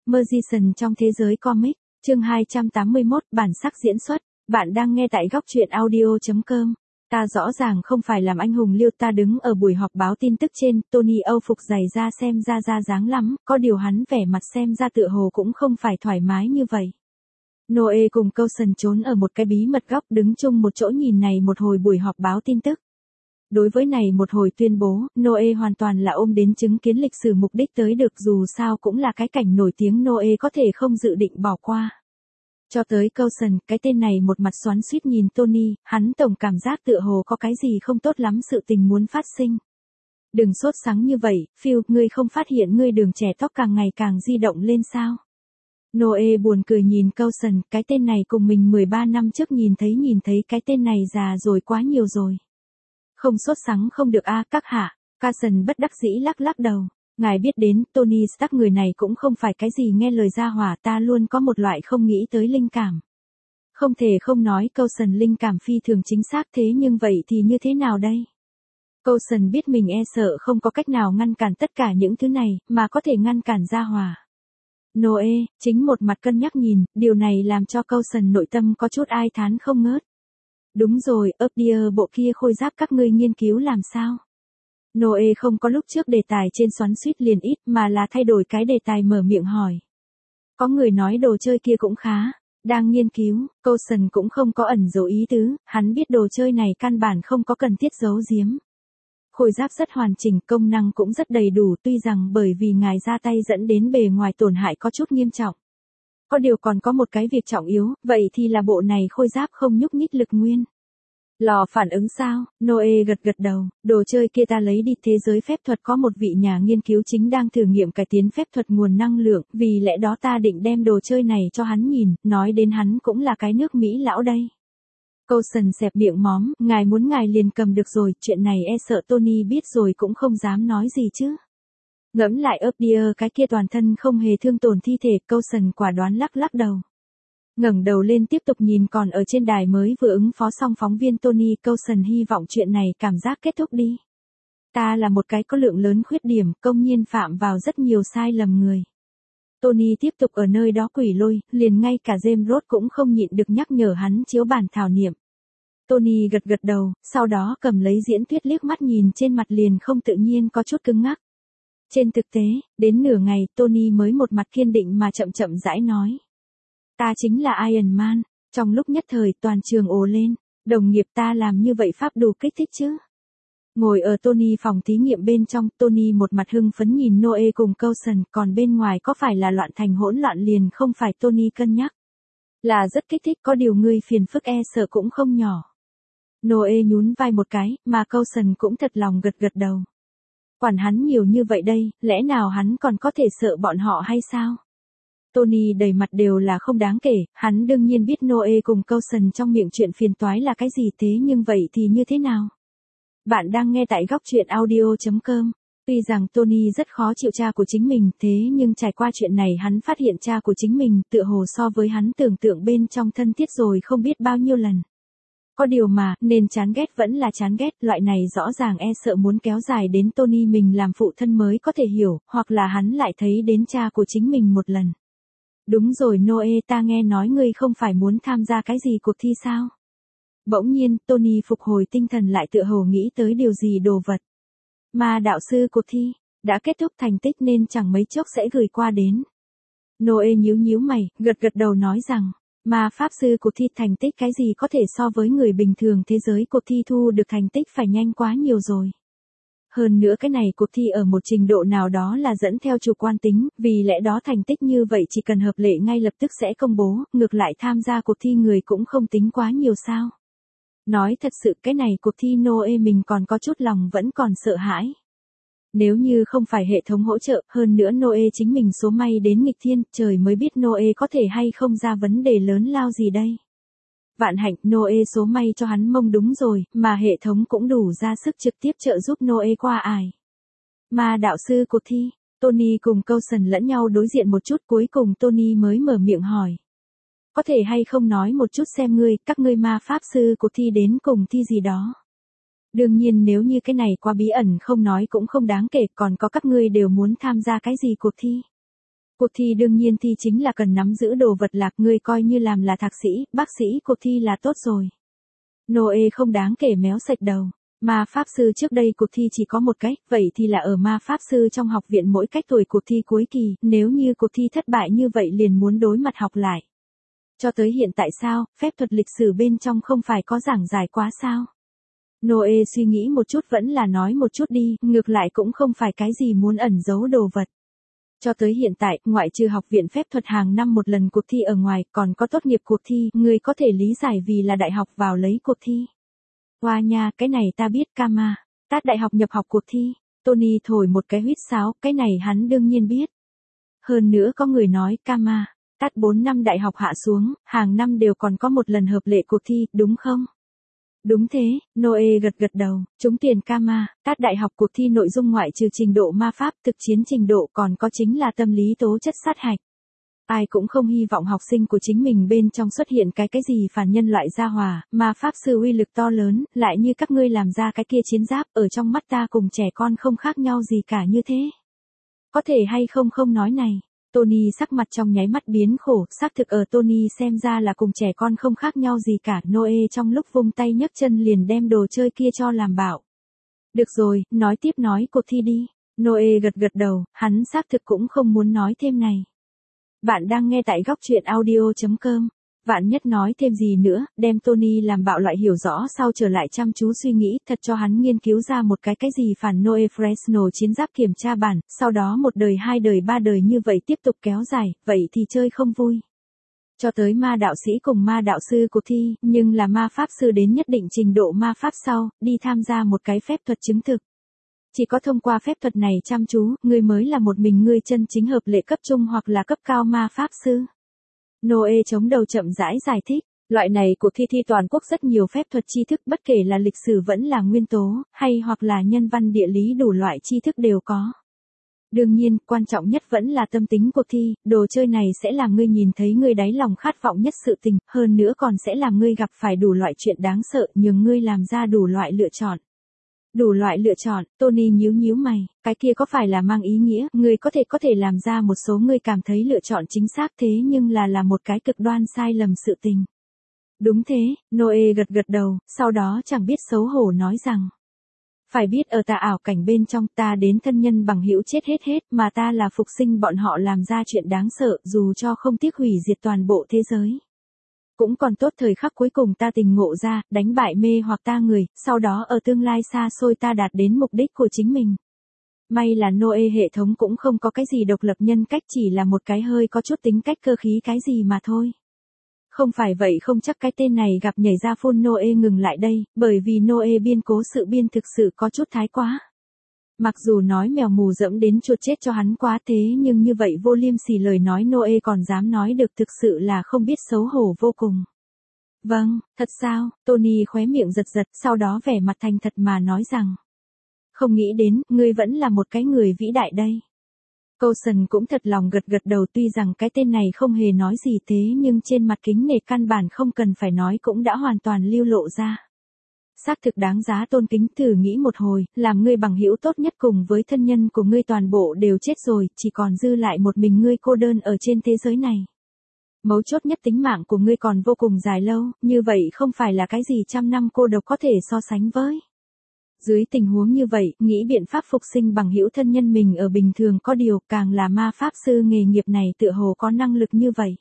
Magician trong thế giới comic, chương 281, bản sắc diễn xuất. Bạn đang nghe tại góc truyện audio.com. Ta rõ ràng không phải làm anh hùng liêu, ta đứng ở buổi họp báo tin tức trên, Tony âu phục giày da xem ra dáng lắm, có điều hắn vẻ mặt xem ra tựa hồ cũng không phải thoải mái như vậy. Noe cùng Coulson trốn ở một cái bí mật góc đứng chung một chỗ nhìn này một hồi buổi họp báo tin tức. Đối với này một hồi tuyên bố, Noe hoàn toàn là ôm đến chứng kiến lịch sử mục đích tới được, dù sao cũng là cái cảnh nổi tiếng Noe có thể không dự định bỏ qua. Cho tới Coulson, cái tên này một mặt xoắn xuýt nhìn Tony, hắn tổng cảm giác tựa hồ có cái gì không tốt lắm sự tình muốn phát sinh. Đừng sốt sắng như vậy, Phil, ngươi không phát hiện ngươi đường trẻ tóc càng ngày càng di động lên sao? Noe buồn cười nhìn Coulson, cái tên này cùng mình 13 năm trước nhìn thấy cái tên này già rồi quá nhiều rồi. Không sốt sắng không được a, các hạ. Coulson bất đắc dĩ lắc đầu. Ngài biết đến, Tony Stark người này cũng không phải cái gì nghe lời ra hỏa, ta luôn có một loại không nghĩ tới linh cảm. Không thể không nói Coulson linh cảm phi thường chính xác, thế nhưng vậy thì như thế nào đây? Coulson biết mình e sợ không có cách nào ngăn cản tất cả những thứ này, mà có thể ngăn cản ra hỏa. Noe, chính một mặt cân nhắc nhìn, điều này làm cho Coulson nội tâm có chút ai thán không ngớt. Đúng rồi, Updeer, bộ kia khôi giáp các ngươi nghiên cứu làm sao? Noe không có lúc trước đề tài trên xoắn xuýt liền ít, mà là thay đổi cái đề tài mở miệng hỏi. Có người nói đồ chơi kia cũng khá, đang nghiên cứu. Coulson cũng không có ẩn giấu ý tứ, hắn biết đồ chơi này căn bản không có cần thiết giấu giếm. Khôi giáp rất hoàn chỉnh, công năng cũng rất đầy đủ, tuy rằng bởi vì ngài ra tay dẫn đến bề ngoài tổn hại có chút nghiêm trọng. Có điều còn có một cái việc trọng yếu, vậy thì là bộ này khôi giáp không nhúc nhích lực nguyên. Lò phản ứng sao? Noe gật đầu, đồ chơi kia ta lấy đi thế giới phép thuật, có một vị nhà nghiên cứu chính đang thử nghiệm cải tiến phép thuật nguồn năng lượng, vì lẽ đó ta định đem đồ chơi này cho hắn nhìn, nói đến hắn cũng là cái nước Mỹ lão đây. Coulson xẹp miệng móm, ngài muốn ngài liền cầm được rồi, chuyện này e sợ Tony biết rồi cũng không dám nói gì chứ. Ngẫm lại Updeer cái kia toàn thân không hề thương tổn thi thể, Coulson quả đoán lắc đầu. Ngẩng đầu lên tiếp tục nhìn còn ở trên đài mới vừa ứng phó xong phóng viên Tony, Coulson hy vọng chuyện này cảm giác kết thúc đi. Ta là một cái có lượng lớn khuyết điểm, công nhiên phạm vào rất nhiều sai lầm người. Tony tiếp tục ở nơi đó quỷ lôi, liền ngay cả James Roth cũng không nhịn được nhắc nhở hắn chiếu bản thảo niệm. Tony gật đầu, sau đó cầm lấy diễn thuyết liếc mắt nhìn trên mặt liền không tự nhiên có chút cứng ngắc. Trên thực tế, đến nửa ngày, Tony mới một mặt kiên định mà chậm rãi nói. Ta chính là Iron Man. Trong lúc nhất thời toàn trường ồ lên, đồng nghiệp ta làm như vậy pháp đủ kích thích chứ. Ngồi ở Tony phòng thí nghiệm bên trong, Tony một mặt hưng phấn nhìn Noe cùng Coulson, còn bên ngoài có phải là loạn thành hỗn loạn liền không phải Tony cân nhắc. Là rất kích thích, có điều ngươi phiền phức e sợ cũng không nhỏ. Noe nhún vai một cái, mà Coulson cũng thật lòng gật đầu. Quản hắn nhiều như vậy đây, lẽ nào hắn còn có thể sợ bọn họ hay sao? Tony đầy mặt đều là không đáng kể, hắn đương nhiên biết Noe cùng Coulson trong miệng chuyện phiền toái là cái gì, thế nhưng vậy thì như thế nào? Bạn đang nghe tại góc truyện audio.com. Tuy rằng Tony rất khó chịu cha của chính mình, thế nhưng trải qua chuyện này hắn phát hiện cha của chính mình tựa hồ so với hắn tưởng tượng bên trong thân thiết rồi không biết bao nhiêu lần. Có điều mà, nên chán ghét vẫn là chán ghét, loại này rõ ràng e sợ muốn kéo dài đến Tony mình làm phụ thân mới có thể hiểu, hoặc là hắn lại thấy đến cha của chính mình một lần. Đúng rồi Noe, ta nghe nói ngươi không phải muốn tham gia cái gì cuộc thi sao? Bỗng nhiên, Tony phục hồi tinh thần lại tựa hồ nghĩ tới điều gì đồ vật. Mà đạo sư cuộc thi, đã kết thúc thành tích nên chẳng mấy chốc sẽ gửi qua đến. Noe nhíu mày, gật đầu nói rằng, mà pháp sư cuộc thi thành tích cái gì có thể so với người bình thường thế giới cuộc thi thu được thành tích phải nhanh quá nhiều rồi. Hơn nữa cái này cuộc thi ở một trình độ nào đó là dẫn theo chủ quan tính, vì lẽ đó thành tích như vậy chỉ cần hợp lệ ngay lập tức sẽ công bố, ngược lại tham gia cuộc thi người cũng không tính quá nhiều sao. Nói thật sự cái này cuộc thi Noe mình còn có chút lòng vẫn còn sợ hãi. Nếu như không phải hệ thống hỗ trợ, hơn nữa Noe chính mình số may đến nghịch thiên, trời mới biết Noe có thể hay không ra vấn đề lớn lao gì đây. Vạn hạnh, Noe số may cho hắn mông đúng rồi, mà hệ thống cũng đủ ra sức trực tiếp trợ giúp Noe qua ải. Mà đạo sư cuộc thi, Tony cùng Coulson lẫn nhau đối diện một chút, cuối cùng Tony mới mở miệng hỏi. Có thể hay không nói một chút xem các ngươi ma pháp sư cuộc thi đến cùng thi gì đó. Đương nhiên nếu như cái này quá bí ẩn không nói cũng không đáng kể, còn có các ngươi đều muốn tham gia cái gì cuộc thi. Cuộc thi đương nhiên thi chính là cần nắm giữ đồ vật lạc, ngươi coi như làm là thạc sĩ, bác sĩ, cuộc thi là tốt rồi. Noe không đáng kể méo sạch đầu. Ma pháp sư trước đây cuộc thi chỉ có một cách, vậy thì là ở ma pháp sư trong học viện mỗi cách tuổi cuộc thi cuối kỳ, nếu như cuộc thi thất bại như vậy liền muốn đối mặt học lại. Cho tới hiện tại sao, phép thuật lịch sử bên trong không phải có giảng giải quá sao? Noe suy nghĩ một chút vẫn là nói một chút đi, ngược lại cũng không phải cái gì muốn ẩn giấu đồ vật. Cho tới hiện tại, ngoại trừ học viện phép thuật hàng năm một lần cuộc thi ở ngoài, còn có tốt nghiệp cuộc thi, người có thể lý giải vì là đại học vào lấy cuộc thi. Hoa nha, cái này ta biết Kama. Tát đại học nhập học cuộc thi. Tony thổi một cái huýt sáo, cái này hắn đương nhiên biết. Hơn nữa có người nói Kama. Tát 4 năm đại học hạ xuống, hàng năm đều còn có một lần hợp lệ cuộc thi, đúng không? Đúng thế, Noe gật đầu, trúng tiền Kama. Tát đại học cuộc thi nội dung ngoại trừ trình độ ma pháp, thực chiến trình độ còn có chính là tâm lý tố chất sát hạch. Ai cũng không hy vọng học sinh của chính mình bên trong xuất hiện cái gì phản nhân loại gia hòa, ma pháp sư uy lực to lớn, lại như các ngươi làm ra cái kia chiến giáp, ở trong mắt ta cùng trẻ con không khác nhau gì cả như thế. Có thể hay không không nói này. Tony sắc mặt trong nháy mắt biến khổ, xác thực ở Tony xem ra là cùng trẻ con không khác nhau gì cả. Noe trong lúc vung tay nhấc chân liền đem đồ chơi kia cho làm bạo. Được rồi, nói tiếp nói cuộc thi đi. Noe gật đầu, hắn xác thực cũng không muốn nói thêm này. Bạn đang nghe tại góc truyện audio.com. Vạn nhất nói thêm gì nữa, đem Tony làm bạo loại hiểu rõ sau trở lại chăm chú suy nghĩ, thật cho hắn nghiên cứu ra một cái gì phản Noe Fresno chiến giáp kiểm tra bản, sau đó một đời hai đời ba đời như vậy tiếp tục kéo dài, vậy thì chơi không vui. Cho tới ma đạo sĩ cùng ma đạo sư cuộc thi, nhưng là ma pháp sư đến nhất định trình độ ma pháp sau, đi tham gia một cái phép thuật chứng thực. Chỉ có thông qua phép thuật này chăm chú, ngươi mới là một mình ngươi chân chính hợp lệ cấp trung hoặc là cấp cao ma pháp sư. Noe chống đầu chậm rãi giải thích, loại này cuộc thi toàn quốc rất nhiều phép thuật tri thức bất kể là lịch sử vẫn là nguyên tố, hay hoặc là nhân văn địa lý đủ loại tri thức đều có. Đương nhiên, quan trọng nhất vẫn là tâm tính cuộc thi, đồ chơi này sẽ làm ngươi nhìn thấy ngươi đáy lòng khát vọng nhất sự tình, hơn nữa còn sẽ làm ngươi gặp phải đủ loại chuyện đáng sợ, nhường ngươi làm ra đủ loại lựa chọn. Đủ loại lựa chọn, Tony nhíu mày, cái kia có phải là mang ý nghĩa, ngươi có thể làm ra một số ngươi cảm thấy lựa chọn chính xác thế nhưng là một cái cực đoan sai lầm sự tình. Đúng thế, Noe gật đầu, sau đó chẳng biết xấu hổ nói rằng. Phải biết ở tà ảo cảnh bên trong ta đến thân nhân bằng hữu chết hết mà ta là phục sinh bọn họ làm ra chuyện đáng sợ dù cho không tiếc hủy diệt toàn bộ thế giới. Cũng còn tốt thời khắc cuối cùng ta tình ngộ ra, đánh bại mê hoặc ta người, sau đó ở tương lai xa xôi ta đạt đến mục đích của chính mình. May là Noe hệ thống cũng không có cái gì độc lập nhân cách chỉ là một cái hơi có chút tính cách cơ khí cái gì mà thôi. Không phải vậy không chắc cái tên này gặp nhảy ra phun Noe ngừng lại đây, bởi vì Noe biên cố sự biên thực sự có chút thái quá. Mặc dù nói mèo mù dẫm đến chuột chết cho hắn quá thế nhưng như vậy vô liêm sỉ lời nói Noe còn dám nói được thực sự là không biết xấu hổ vô cùng. Vâng, thật sao, Tony khóe miệng giật, sau đó vẻ mặt thành thật mà nói rằng. Không nghĩ đến, ngươi vẫn là một cái người vĩ đại đây. Coulson cũng thật lòng gật đầu tuy rằng cái tên này không hề nói gì thế nhưng trên mặt kính nể căn bản không cần phải nói cũng đã hoàn toàn lưu lộ ra. Xác thực đáng giá tôn kính, thử nghĩ một hồi, làm ngươi bằng hữu tốt nhất cùng với thân nhân của ngươi toàn bộ đều chết rồi, chỉ còn dư lại một mình ngươi cô đơn ở trên thế giới này. Mấu chốt nhất tính mạng của ngươi còn vô cùng dài lâu, như vậy không phải là cái gì trăm năm cô độc có thể so sánh với. Dưới tình huống như vậy, nghĩ biện pháp phục sinh bằng hữu thân nhân mình ở bình thường có điều, càng là ma pháp sư nghề nghiệp này tựa hồ có năng lực như vậy.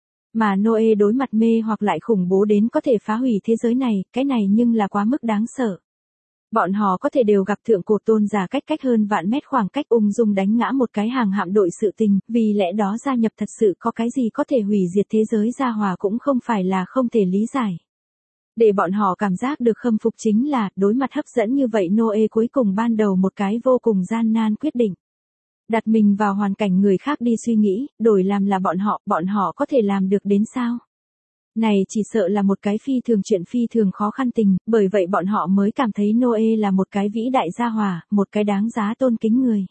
Mà Noe đối mặt mê hoặc lại khủng bố đến có thể phá hủy thế giới này, cái này nhưng là quá mức đáng sợ. Bọn họ có thể đều gặp thượng cổ tôn giả cách hơn vạn mét khoảng cách ung dung đánh ngã một cái hàng hạm đội sự tình, vì lẽ đó gia nhập thật sự có cái gì có thể hủy diệt thế giới gia hòa cũng không phải là không thể lý giải. Để bọn họ cảm giác được khâm phục chính là, đối mặt hấp dẫn như vậy Noe cuối cùng ban đầu một cái vô cùng gian nan quyết định. Đặt mình vào hoàn cảnh người khác đi suy nghĩ, đổi làm là bọn họ có thể làm được đến sao? Này chỉ sợ là một cái chuyện phi thường khó khăn tình, bởi vậy bọn họ mới cảm thấy Noe là một cái vĩ đại gia hòa, một cái đáng giá tôn kính người.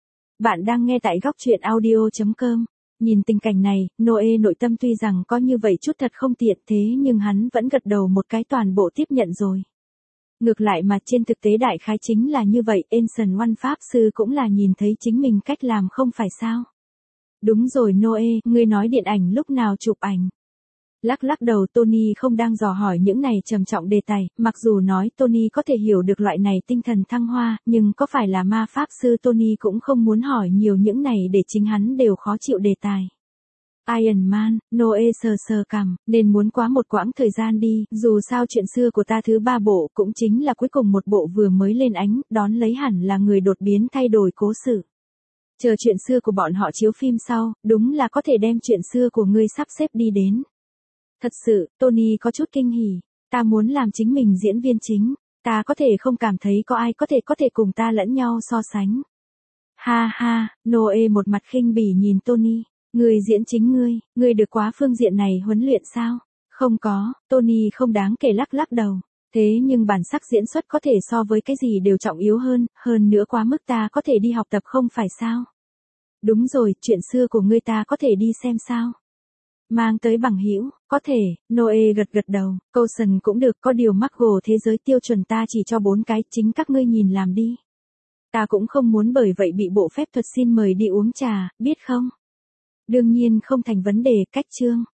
Bạn đang nghe tại góc truyện audio.com. Nhìn tình cảnh này, Noe nội tâm tuy rằng có như vậy chút thật không tiện thế nhưng hắn vẫn gật đầu một cái toàn bộ tiếp nhận rồi. Ngược lại mà trên thực tế đại khái chính là như vậy, Ancient One Pháp Sư cũng là nhìn thấy chính mình cách làm không phải sao. Đúng rồi Noe, ngươi nói điện ảnh lúc nào chụp ảnh. Lắc lắc đầu Tony không đang dò hỏi những này trầm trọng đề tài, mặc dù nói Tony có thể hiểu được loại này tinh thần thăng hoa, nhưng có phải là ma pháp sư Tony cũng không muốn hỏi nhiều những này để chính hắn đều khó chịu đề tài. Iron Man, Noe sờ sờ cằm, nên muốn quá một quãng thời gian đi, dù sao chuyện xưa của ta thứ 3 bộ cũng chính là cuối cùng một bộ vừa mới lên ánh, đón lấy hẳn là người đột biến thay đổi cố sự. Chờ chuyện xưa của bọn họ chiếu phim sau, đúng là có thể đem chuyện xưa của ngươi sắp xếp đi đến. Thật sự, Tony có chút kinh hỉ, ta muốn làm chính mình diễn viên chính, ta có thể không cảm thấy có ai có thể cùng ta lẫn nhau so sánh. Ha ha, Noe một mặt khinh bỉ nhìn Tony, ngươi diễn chính ngươi được quá phương diện này huấn luyện sao? Không có, Tony không đáng kể lắc lắc đầu. Thế nhưng bản sắc diễn xuất có thể so với cái gì đều trọng yếu hơn nữa quá mức ta có thể đi học tập không phải sao? Đúng rồi, chuyện xưa của ngươi ta có thể đi xem sao? Mang tới bằng hữu, có thể, Noe gật đầu, Coulson cũng được, có điều Marvel thế giới tiêu chuẩn ta chỉ cho 4 cái, chính các ngươi nhìn làm đi. Ta cũng không muốn bởi vậy bị bộ phép thuật xin mời đi uống trà, biết không? Đương nhiên không thành vấn đề, cách chương.